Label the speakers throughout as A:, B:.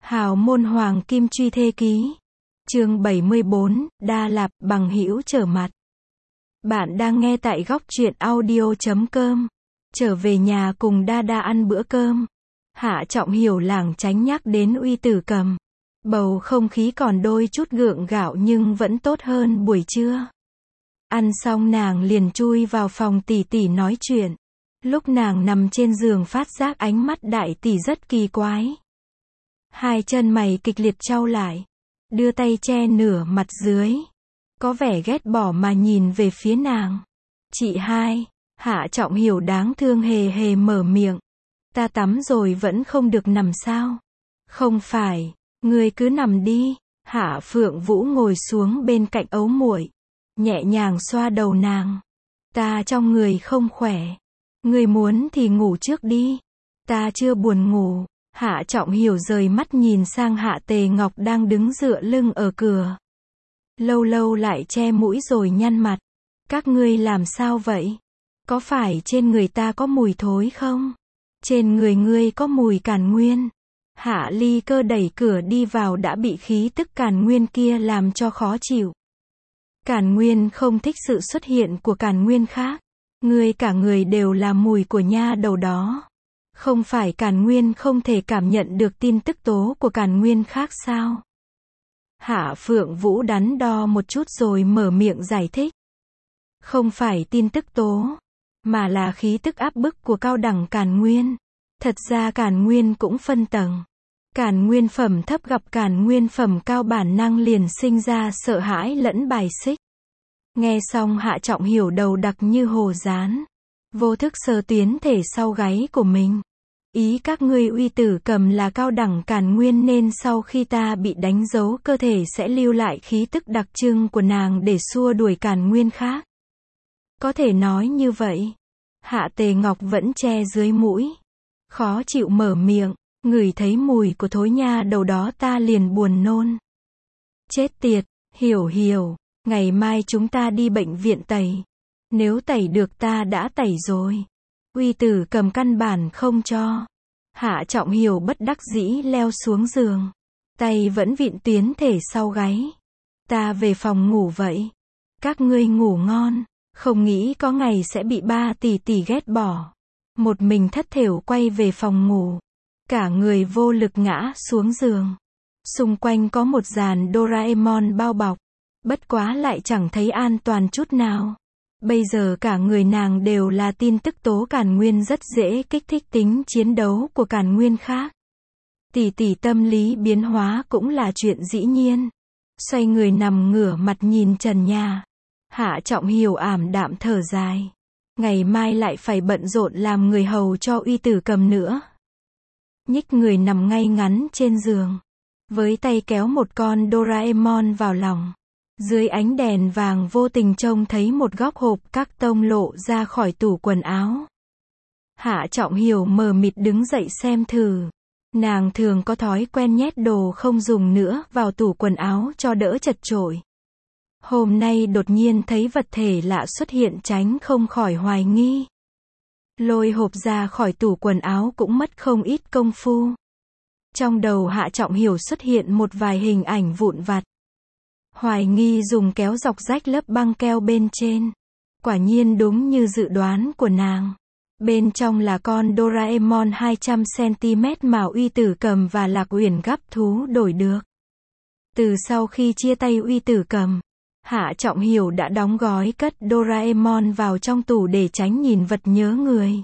A: Hào môn hoàng kim truy thê ký. Chương 74, Đa Lạp, bằng hữu trở mặt. Bạn đang nghe tại góc truyện audio.com. Trở về nhà cùng Đa Đa ăn bữa cơm. Hạ Trọng Hiểu lảng tránh nhắc đến Uy Tử Cầm. Bầu không khí còn đôi chút gượng gạo nhưng vẫn tốt hơn buổi trưa. Ăn xong nàng liền chui vào phòng tỷ tỷ nói chuyện. Lúc nàng nằm trên giường phát giác ánh mắt đại tỷ rất kỳ quái. Hai chân mày kịch liệt chau lại. Đưa tay che nửa mặt dưới. Có vẻ ghét bỏ mà nhìn về phía nàng. Chị hai. Hạ Trọng Hiểu đáng thương hề hề mở miệng. Ta tắm rồi vẫn không được nằm sao? Không phải, ngươi cứ nằm đi. Hạ Phượng Vũ ngồi xuống bên cạnh ấu muội, nhẹ nhàng xoa đầu nàng. Ta trong người không khỏe. Ngươi muốn thì ngủ trước đi. Ta chưa buồn ngủ. Hạ Trọng Hiểu rời mắt nhìn sang Hạ Tề Ngọc đang đứng dựa lưng ở cửa. Lâu lâu lại che mũi rồi nhăn mặt. Các ngươi làm sao vậy? Có phải trên người ta có mùi thối không? Trên người ngươi có mùi càn nguyên. Hạ Ly Cơ đẩy cửa đi vào đã bị khí tức càn nguyên kia làm cho khó chịu. Càn nguyên không thích sự xuất hiện của càn nguyên khác. Ngươi cả người đều là mùi của nha đầu đó. Không phải càn nguyên không thể cảm nhận được tin tức tố của càn nguyên khác sao? Hạ Phượng Vũ đắn đo một chút rồi mở miệng giải thích. Không phải tin tức tố, mà là khí tức áp bức của cao đẳng càn nguyên. Thật ra càn nguyên cũng phân tầng. Càn nguyên phẩm thấp gặp càn nguyên phẩm cao bản năng liền sinh ra sợ hãi lẫn bài xích. Nghe xong Hạ Trọng Hiểu đầu đặc như hồ dán. Vô thức sờ tuyến thể sau gáy của mình. Ý các ngươi Uy Tử Cầm là cao đẳng càn nguyên nên sau khi ta bị đánh dấu cơ thể sẽ lưu lại khí tức đặc trưng của nàng để xua đuổi càn nguyên khác. Có thể nói như vậy. Hạ Tề Ngọc vẫn che dưới mũi. Khó chịu mở miệng, ngửi thấy mùi của thối nha đầu đó ta liền buồn nôn. Chết tiệt, hiểu, ngày mai chúng ta đi bệnh viện tẩy. Nếu tẩy được ta đã tẩy rồi. Uy Tử Cầm căn bản không cho. Hạ Trọng Hiểu bất đắc dĩ leo xuống giường. Tay vẫn vịn tuyến thể sau gáy. Ta về phòng ngủ vậy. Các ngươi ngủ ngon. Không nghĩ có ngày sẽ bị ba tỷ tỷ ghét bỏ. Một mình thất thểu quay về phòng ngủ. Cả người vô lực ngã xuống giường. Xung quanh có một dàn Doraemon bao bọc. Bất quá lại chẳng thấy an toàn chút nào. Bây giờ cả người nàng đều là tin tức tố càn nguyên rất dễ kích thích tính chiến đấu của càn nguyên khác. Tỷ tỷ tâm lý biến hóa cũng là chuyện dĩ nhiên. Xoay người nằm ngửa mặt nhìn trần nhà. Hạ Trọng Hiểu ảm đạm thở dài. Ngày mai lại phải bận rộn làm người hầu cho Uy Tử Cầm nữa. Nhích người nằm ngay ngắn trên giường. Với tay kéo một con Doraemon vào lòng. Dưới ánh đèn vàng vô tình trông thấy một góc hộp các tông lộ ra khỏi tủ quần áo. Hạ Trọng Hiểu mờ mịt đứng dậy xem thử. Nàng thường có thói quen nhét đồ không dùng nữa vào tủ quần áo cho đỡ chật chội. Hôm nay đột nhiên thấy vật thể lạ xuất hiện tránh không khỏi hoài nghi. Lôi hộp ra khỏi tủ quần áo cũng mất không ít công phu. Trong đầu Hạ Trọng Hiểu xuất hiện một vài hình ảnh vụn vặt. Hoài nghi dùng kéo dọc rách lớp băng keo bên trên. Quả nhiên đúng như dự đoán của nàng. Bên trong là con Doraemon 200cm mà Uy Tử Cầm và Lạc Uyển gắp thú đổi được. Từ sau khi chia tay Uy Tử Cầm, Hạ Trọng Hiểu đã đóng gói cất Doraemon vào trong tủ để tránh nhìn vật nhớ người.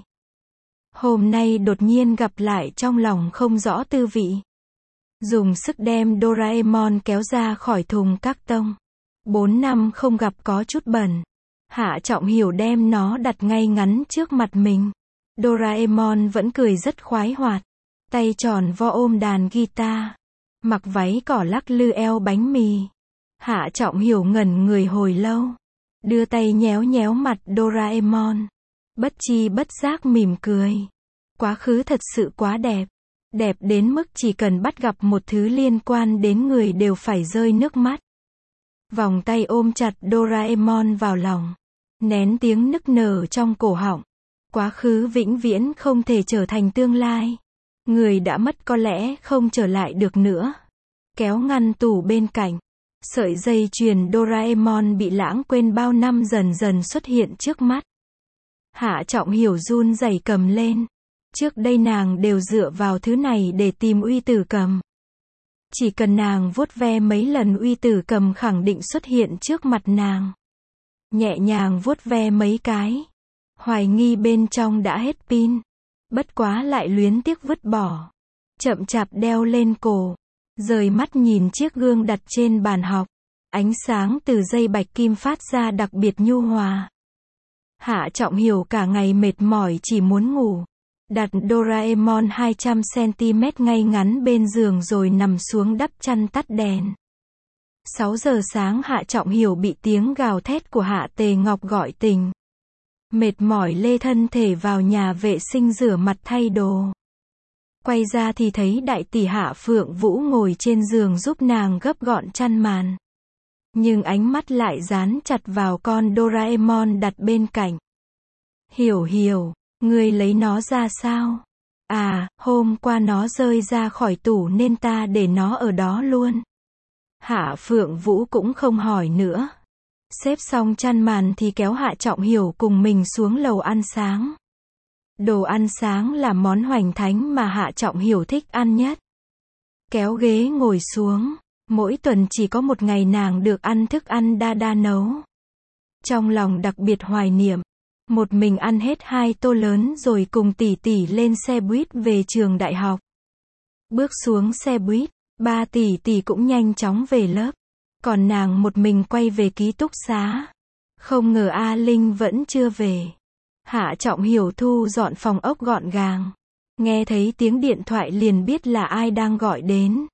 A: Hôm nay đột nhiên gặp lại trong lòng không rõ tư vị. Dùng sức đem Doraemon kéo ra khỏi thùng các tông. 4 năm không gặp có chút bẩn. Hạ Trọng Hiểu đem nó đặt ngay ngắn trước mặt mình. Doraemon vẫn cười rất khoái hoạt. Tay tròn vo ôm đàn guitar. Mặc váy cỏ lắc lư eo bánh mì. Hạ Trọng Hiểu ngẩn người hồi lâu. Đưa tay nhéo nhéo mặt Doraemon. Bất chi bất giác mỉm cười. Quá khứ thật sự quá đẹp. Đẹp đến mức chỉ cần bắt gặp một thứ liên quan đến người đều phải rơi nước mắt. Vòng tay ôm chặt Doraemon vào lòng. Nén tiếng nức nở trong cổ họng. Quá khứ vĩnh viễn không thể trở thành tương lai. Người đã mất có lẽ không trở lại được nữa. Kéo ngăn tủ bên cạnh. Sợi dây chuyền Doraemon bị lãng quên bao năm dần dần xuất hiện trước mắt. Hạ Trọng Hiểu run rẩy cầm lên. Trước đây nàng đều dựa vào thứ này để tìm Uy Tử Cầm. Chỉ cần nàng vuốt ve mấy lần Uy Tử Cầm khẳng định xuất hiện trước mặt nàng. Nhẹ nhàng vuốt ve mấy cái. Hoài nghi bên trong đã hết pin. Bất quá lại luyến tiếc vứt bỏ. Chậm chạp đeo lên cổ. Rời mắt nhìn chiếc gương đặt trên bàn học. Ánh sáng từ dây bạch kim phát ra đặc biệt nhu hòa. Hạ Trọng Hiểu cả ngày mệt mỏi chỉ muốn ngủ. Đặt Doraemon 200cm ngay ngắn bên giường rồi nằm xuống đắp chăn tắt đèn. 6 giờ sáng Hạ Trọng Hiểu bị tiếng gào thét của Hạ Tề Ngọc gọi tỉnh. Mệt mỏi lê thân thể vào nhà vệ sinh rửa mặt thay đồ. Quay ra thì thấy đại tỷ Hạ Phượng Vũ ngồi trên giường giúp nàng gấp gọn chăn màn. Nhưng ánh mắt lại dán chặt vào con Doraemon đặt bên cạnh. Hiểu Hiểu, ngươi lấy nó ra sao? À, hôm qua nó rơi ra khỏi tủ nên ta để nó ở đó luôn. Hạ Phượng Vũ cũng không hỏi nữa. Xếp xong chăn màn thì kéo Hạ Trọng Hiểu cùng mình xuống lầu ăn sáng. Đồ ăn sáng là món hoành thánh mà Hạ Trọng Hiểu thích ăn nhất. Kéo ghế ngồi xuống. Mỗi tuần chỉ có một ngày nàng được ăn thức ăn Đa nấu. Trong lòng đặc biệt hoài niệm. Một mình ăn hết 2 tô lớn rồi cùng tỷ tỷ lên xe buýt về trường đại học. Bước xuống xe buýt, 3 tỷ cũng nhanh chóng về lớp. Còn nàng một mình quay về ký túc xá. Không ngờ A Linh vẫn chưa về. Hạ Trọng Hiểu thu dọn phòng ốc gọn gàng. Nghe thấy tiếng điện thoại liền biết là ai đang gọi đến.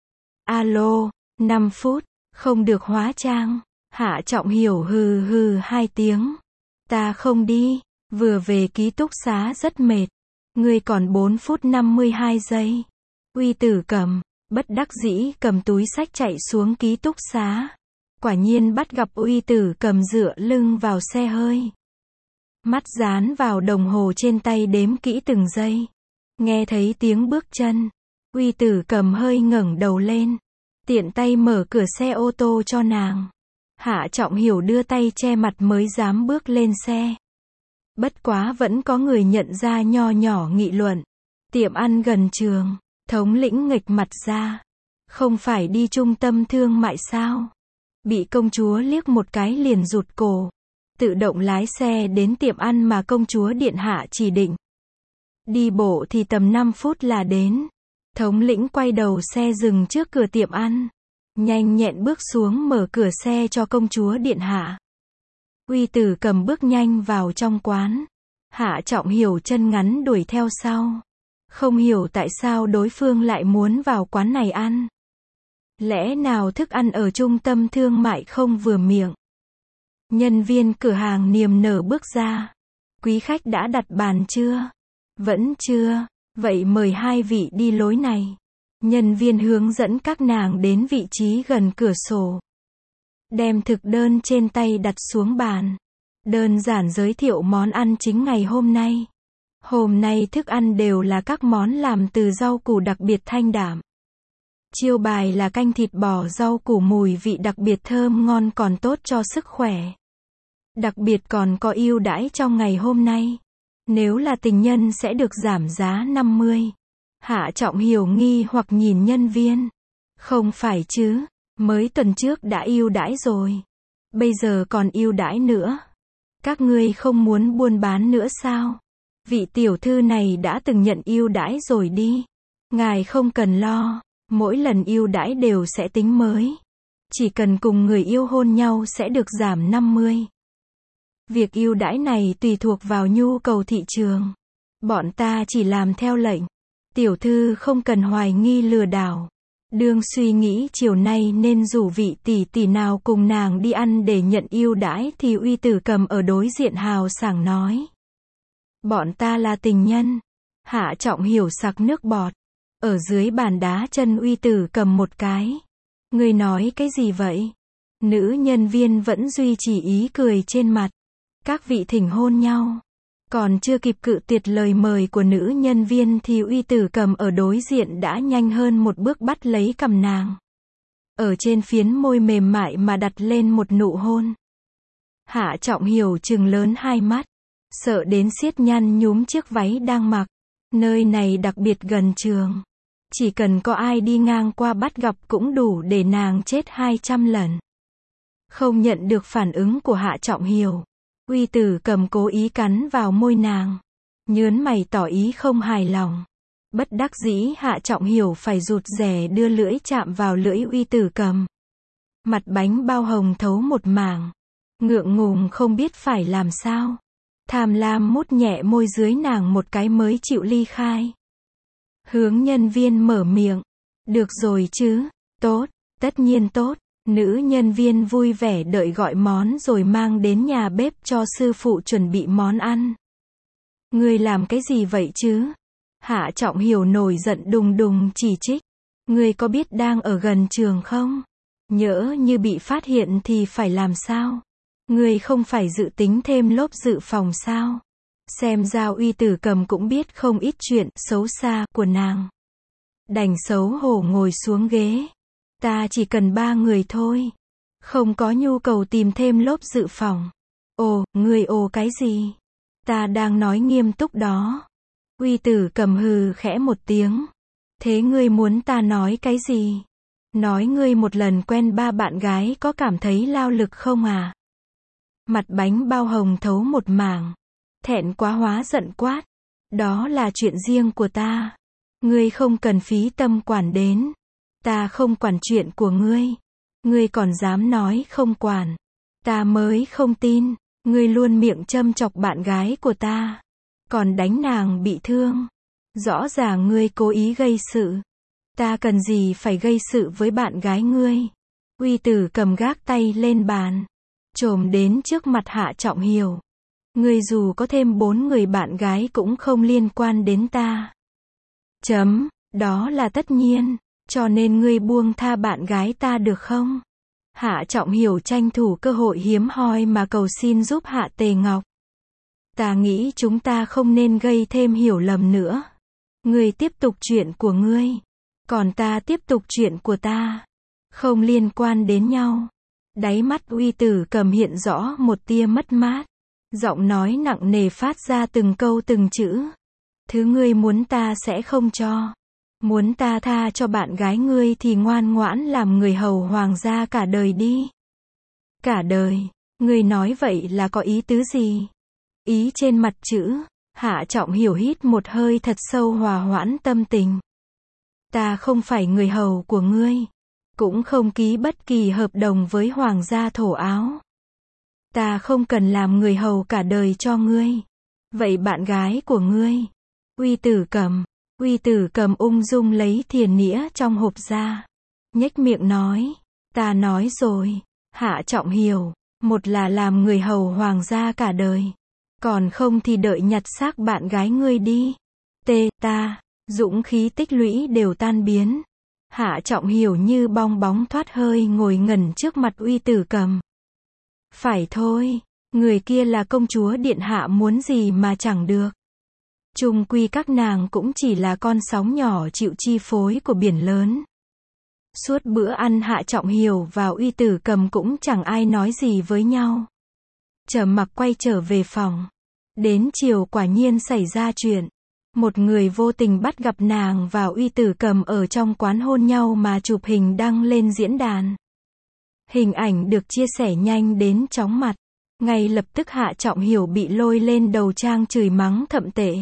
A: Alo, 5 phút, không được hóa trang. Hạ Trọng Hiểu hừ hừ 2 tiếng. Ta không đi, vừa về ký túc xá rất mệt. Ngươi còn 4 phút 52 giây. Uy Tử Cầm, bất đắc dĩ cầm túi xách chạy xuống ký túc xá. Quả nhiên bắt gặp Uy Tử Cầm dựa lưng vào xe hơi. Mắt dán vào đồng hồ trên tay đếm kỹ từng giây. Nghe thấy tiếng bước chân. Uy Tử Cầm hơi ngẩng đầu lên. Tiện tay mở cửa xe ô tô cho nàng. Hạ Trọng Hiểu đưa tay che mặt mới dám bước lên xe. Bất quá vẫn có người nhận ra nho nhỏ nghị luận. Tiệm ăn gần trường. Thống lĩnh nghịch mặt ra. Không phải đi trung tâm thương mại sao? Bị công chúa liếc một cái liền rụt cổ. Tự động lái xe đến tiệm ăn mà công chúa điện hạ chỉ định. Đi bộ thì tầm 5 phút là đến. Thống lĩnh quay đầu xe dừng trước cửa tiệm ăn. Nhanh nhẹn bước xuống mở cửa xe cho công chúa điện hạ. Uy Tử Cầm bước nhanh vào trong quán. Hạ Trọng Hiểu chân ngắn đuổi theo sau. Không hiểu tại sao đối phương lại muốn vào quán này ăn. Lẽ nào thức ăn ở trung tâm thương mại không vừa miệng? Nhân viên cửa hàng niềm nở bước ra. Quý khách đã đặt bàn chưa? Vẫn chưa. Vậy mời 2 vị đi lối này. Nhân viên hướng dẫn các nàng đến vị trí gần cửa sổ. Đem thực đơn trên tay đặt xuống bàn. Đơn giản giới thiệu món ăn chính ngày hôm nay. Hôm nay thức ăn đều là các món làm từ rau củ đặc biệt thanh đạm. Chiêu bài là canh thịt bò rau củ mùi vị đặc biệt thơm ngon còn tốt cho sức khỏe. Đặc biệt còn có ưu đãi trong ngày hôm nay. Nếu là tình nhân sẽ được giảm giá 50. Hạ Trọng Hiểu nghi hoặc nhìn nhân viên. Không phải chứ, mới tuần trước đã ưu đãi rồi. Bây giờ còn ưu đãi nữa. Các ngươi không muốn buôn bán nữa sao? Vị tiểu thư này đã từng nhận ưu đãi rồi đi. Ngài không cần lo, mỗi lần ưu đãi đều sẽ tính mới. Chỉ cần cùng người yêu hôn nhau sẽ được giảm 50. Việc ưu đãi này tùy thuộc vào nhu cầu thị trường. Bọn ta chỉ làm theo lệnh. Tiểu thư không cần hoài nghi lừa đảo. Đương suy nghĩ chiều nay nên rủ vị tỷ nào cùng nàng đi ăn để nhận ưu đãi thì Uy Tử Cầm ở đối diện hào sảng nói. Bọn ta là tình nhân. Hạ Trọng Hiểu sặc nước bọt. Ở dưới bàn đá chân Uy Tử Cầm một cái. Ngươi nói cái gì vậy? Nữ nhân viên vẫn duy trì ý cười trên mặt. Các vị thỉnh hôn nhau. Còn chưa kịp cự tuyệt lời mời của nữ nhân viên thì Uy Tử Cầm ở đối diện đã nhanh hơn một bước bắt lấy cằm nàng. Ở trên phiến môi mềm mại mà đặt lên một nụ hôn. Hạ Trọng Hiểu trừng lớn hai mắt, sợ đến siết nhăn nhúm chiếc váy đang mặc. Nơi này đặc biệt gần trường. Chỉ cần có ai đi ngang qua bắt gặp cũng đủ để nàng chết 200 lần. Không nhận được phản ứng của Hạ Trọng Hiểu, Uy Tử Cầm cố ý cắn vào môi nàng, nhớn mày tỏ ý không hài lòng. Bất đắc dĩ Hạ Trọng Hiểu phải rụt rè đưa lưỡi chạm vào lưỡi Uy Tử Cầm. Mặt bánh bao hồng thấu một mảng, ngượng ngùng không biết phải làm sao. Tham lam mút nhẹ môi dưới nàng một cái mới chịu ly khai. Hướng nhân viên mở miệng. Được rồi chứ, tốt, tất nhiên tốt. Nữ nhân viên vui vẻ đợi gọi món rồi mang đến nhà bếp cho sư phụ chuẩn bị món ăn. Ngươi làm cái gì vậy chứ? Hạ Trọng Hiểu nổi giận đùng đùng chỉ trích. Ngươi có biết đang ở gần trường không? Nhỡ như bị phát hiện thì phải làm sao? Ngươi không phải dự tính thêm lốp dự phòng sao? Xem ra Uy Tử Cầm cũng biết không ít chuyện xấu xa của nàng. Đành xấu hổ ngồi xuống ghế. Ta chỉ cần 3 người thôi. Không có nhu cầu tìm thêm lốp dự phòng. Ồ, ngươi ồ cái gì? Ta đang nói nghiêm túc đó. Uy Tử Cầm hừ khẽ một tiếng. Thế ngươi muốn ta nói cái gì? Nói ngươi một lần quen 3 bạn gái có cảm thấy lao lực không à? Mặt bánh bao hồng thấu một mảng. Thẹn quá hóa giận quát. Đó là chuyện riêng của ta. Ngươi không cần phí tâm quản đến. Ta không quản chuyện của ngươi. Ngươi còn dám nói không quản. Ta mới không tin. Ngươi luôn miệng châm chọc bạn gái của ta. Còn đánh nàng bị thương. Rõ ràng ngươi cố ý gây sự. Ta cần gì phải gây sự với bạn gái ngươi? Uy Tử Cầm gác tay lên bàn. Chồm đến trước mặt Hạ Trọng Hiểu. Ngươi dù có thêm 4 người bạn gái cũng không liên quan đến ta. Chấm, đó là tất nhiên. Cho nên ngươi buông tha bạn gái ta được không? Hạ Trọng Hiểu tranh thủ cơ hội hiếm hoi mà cầu xin giúp Hạ Tề Ngọc. Ta nghĩ chúng ta không nên gây thêm hiểu lầm nữa. Ngươi tiếp tục chuyện của ngươi. Còn ta tiếp tục chuyện của ta. Không liên quan đến nhau. Đáy mắt Uy Tử Cầm hiện rõ một tia mất mát. Giọng nói nặng nề phát ra từng câu từng chữ. Thứ ngươi muốn ta sẽ không cho. Muốn ta tha cho bạn gái ngươi thì ngoan ngoãn làm người hầu hoàng gia cả đời đi. Cả đời, ngươi nói vậy là có ý tứ gì? Ý trên mặt chữ. Hạ Trọng Hiểu hít một hơi thật sâu hòa hoãn tâm tình. Ta không phải người hầu của ngươi. Cũng không ký bất kỳ hợp đồng với hoàng gia thổ áo. Ta không cần làm người hầu cả đời cho ngươi. Vậy bạn gái của ngươi? Uy Tử Cầm. Uy Tử Cầm ung dung lấy thìa nĩa trong hộp ra. Nhếch miệng nói. Ta nói rồi. Hạ Trọng Hiểu. Một là làm người hầu hoàng gia cả đời. Còn không thì đợi nhặt xác bạn gái ngươi đi. Ta. Dũng khí tích lũy đều tan biến. Hạ Trọng Hiểu như bong bóng thoát hơi ngồi ngẩn trước mặt Uy Tử Cầm. Phải thôi. Người kia là công chúa điện hạ muốn gì mà chẳng được. Chung quy các nàng cũng chỉ là con sóng nhỏ chịu chi phối của biển lớn. Suốt bữa ăn Hạ Trọng Hiểu và Uy Tử Cầm cũng chẳng ai nói gì với nhau. Trầm mặc quay trở về phòng. Đến chiều quả nhiên xảy ra chuyện. Một người vô tình bắt gặp nàng và Uy Tử Cầm ở trong quán hôn nhau mà chụp hình đăng lên diễn đàn. Hình ảnh được chia sẻ nhanh đến chóng mặt. Ngay lập tức Hạ Trọng Hiểu bị lôi lên đầu trang chửi mắng thậm tệ.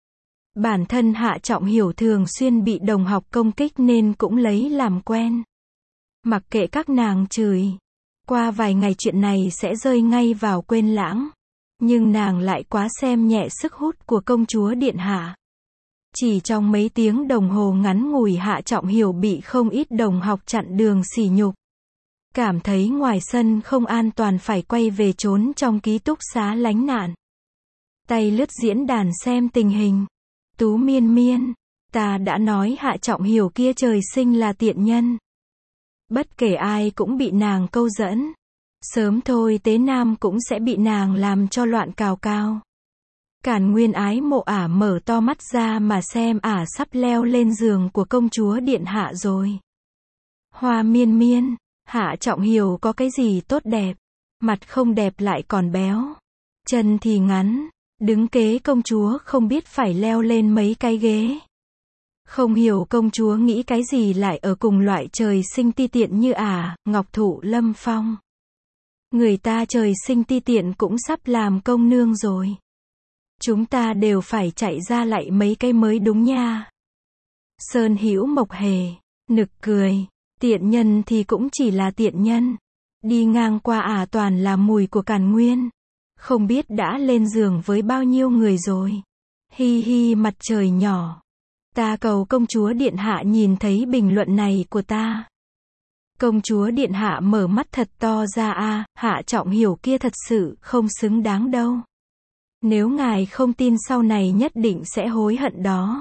A: Bản thân Hạ Trọng Hiểu thường xuyên bị đồng học công kích nên cũng lấy làm quen. Mặc kệ các nàng chửi. Qua vài ngày chuyện này sẽ rơi ngay vào quên lãng. Nhưng nàng lại quá xem nhẹ sức hút của công chúa điện hạ. Chỉ trong mấy tiếng đồng hồ ngắn ngủi Hạ Trọng Hiểu bị không ít đồng học chặn đường sỉ nhục. Cảm thấy ngoài sân không an toàn phải quay về trốn trong ký túc xá lánh nạn. Tay lướt diễn đàn xem tình hình. Tú Miên Miên. Ta đã nói Hạ Trọng Hiểu kia trời sinh là tiện nhân. Bất kể ai cũng bị nàng câu dẫn. Sớm thôi Tế Nam cũng sẽ bị nàng làm cho loạn cào cao. Càn Nguyên ái mộ ả mở to mắt ra mà xem ả sắp leo lên giường của công chúa điện hạ rồi. Hoa miên miên, Hạ Trọng Hiểu có cái gì tốt đẹp, mặt không đẹp lại còn béo, chân thì ngắn, đứng kế công chúa không biết phải leo lên mấy cái ghế. Không hiểu công chúa nghĩ cái gì lại ở cùng loại trời sinh ti tiện như ả, Ngọc Thụ Lâm Phong. Người ta trời sinh ti tiện cũng sắp làm công nương rồi. Chúng ta đều phải chạy ra lại mấy cái mới đúng nha. Sơn Hữu Mộc Hề, nực cười, tiện nhân thì cũng chỉ là tiện nhân. Đi ngang qua toàn là mùi của Càn Nguyên. Không biết đã lên giường với bao nhiêu người rồi. Hi hi mặt trời nhỏ. Ta cầu công chúa điện hạ nhìn thấy bình luận này của ta. Công chúa điện hạ mở mắt thật to ra Hạ Trọng Hiểu kia thật sự không xứng đáng đâu. Nếu ngài không tin sau này nhất định sẽ hối hận đó.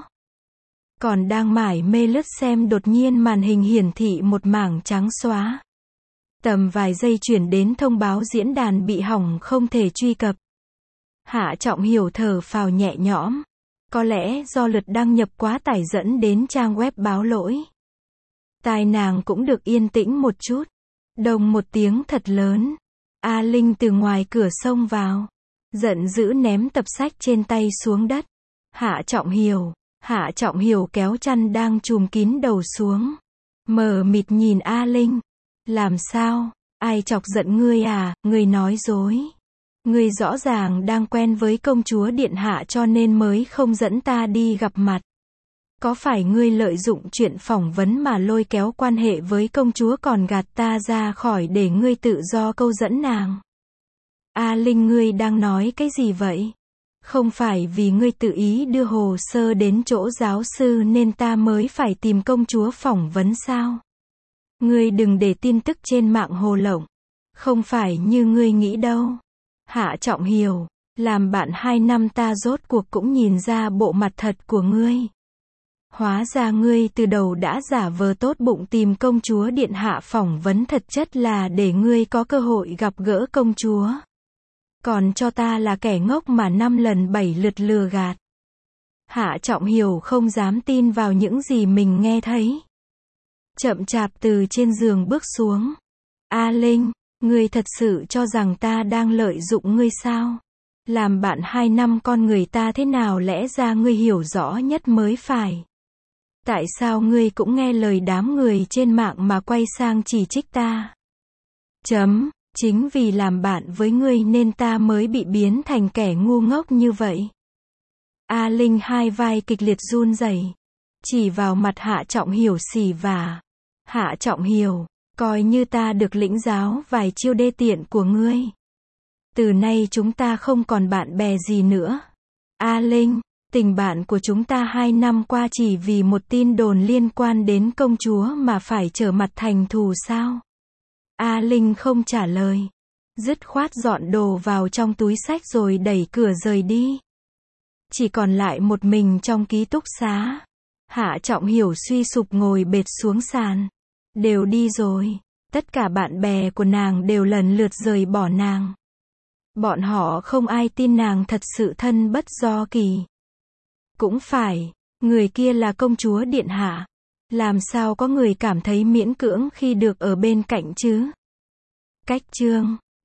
A: Còn đang mải mê lướt xem đột nhiên màn hình hiển thị một mảng trắng xóa. Tầm vài giây chuyển đến thông báo diễn đàn bị hỏng không thể truy cập. Hạ Trọng Hiểu thở phào nhẹ nhõm. Có lẽ do lượt đăng nhập quá tải dẫn đến trang web báo lỗi. Tai nàng cũng được yên tĩnh một chút. Đồng một tiếng thật lớn. A Linh từ ngoài cửa xông vào. Giận dữ ném tập sách trên tay xuống đất. Hạ Trọng Hiểu kéo chăn đang trùm kín đầu xuống. Mờ mịt nhìn A Linh. Làm sao? Ai chọc giận ngươi à? Ngươi nói dối. Ngươi rõ ràng đang quen với công chúa điện hạ cho nên mới không dẫn ta đi gặp mặt. Có phải ngươi lợi dụng chuyện phỏng vấn mà lôi kéo quan hệ với công chúa còn gạt ta ra khỏi để ngươi tự do câu dẫn nàng? A Linh, ngươi đang nói cái gì vậy? Không phải vì ngươi tự ý đưa hồ sơ đến chỗ giáo sư nên ta mới phải tìm công chúa phỏng vấn sao? Ngươi đừng để tin tức trên mạng hồ lộng. Không phải như ngươi nghĩ đâu. Hạ Trọng Hiểu, làm bạn 2 năm ta rốt cuộc cũng nhìn ra bộ mặt thật của ngươi. Hóa ra ngươi từ đầu đã giả vờ tốt bụng tìm công chúa điện hạ phỏng vấn, thật chất là để ngươi có cơ hội gặp gỡ công chúa. Còn cho ta là kẻ ngốc mà 5 lần 7 lượt lừa gạt. Hạ Trọng Hiểu không dám tin vào những gì mình nghe thấy. Chậm chạp từ trên giường bước xuống. A Linh, ngươi thật sự cho rằng ta đang lợi dụng ngươi sao? Làm bạn 2 năm con người ta thế nào lẽ ra ngươi hiểu rõ nhất mới phải. Tại sao ngươi cũng nghe lời đám người trên mạng mà quay sang chỉ trích ta? Chính vì làm bạn với ngươi nên ta mới bị biến thành kẻ ngu ngốc như vậy. A Linh hai vai kịch liệt run rẩy, chỉ vào mặt Hạ Trọng Hiểu xỉ vả. Hạ Trọng Hiểu, coi như ta được lĩnh giáo vài chiêu đê tiện của ngươi. Từ nay chúng ta không còn bạn bè gì nữa. A Linh, tình bạn của chúng ta 2 năm qua chỉ vì một tin đồn liên quan đến công chúa mà phải trở mặt thành thù sao? A Linh không trả lời. Dứt khoát dọn đồ vào trong túi xách rồi đẩy cửa rời đi. Chỉ còn lại một mình trong ký túc xá. Hạ Trọng Hiểu suy sụp ngồi bệt xuống sàn. Đều đi rồi. Tất cả bạn bè của nàng đều lần lượt rời bỏ nàng. Bọn họ không ai tin nàng thật sự thân bất do kỳ. Cũng phải, người kia là công chúa điện hạ. Làm sao có người cảm thấy miễn cưỡng khi được ở bên cạnh chứ? Cách chương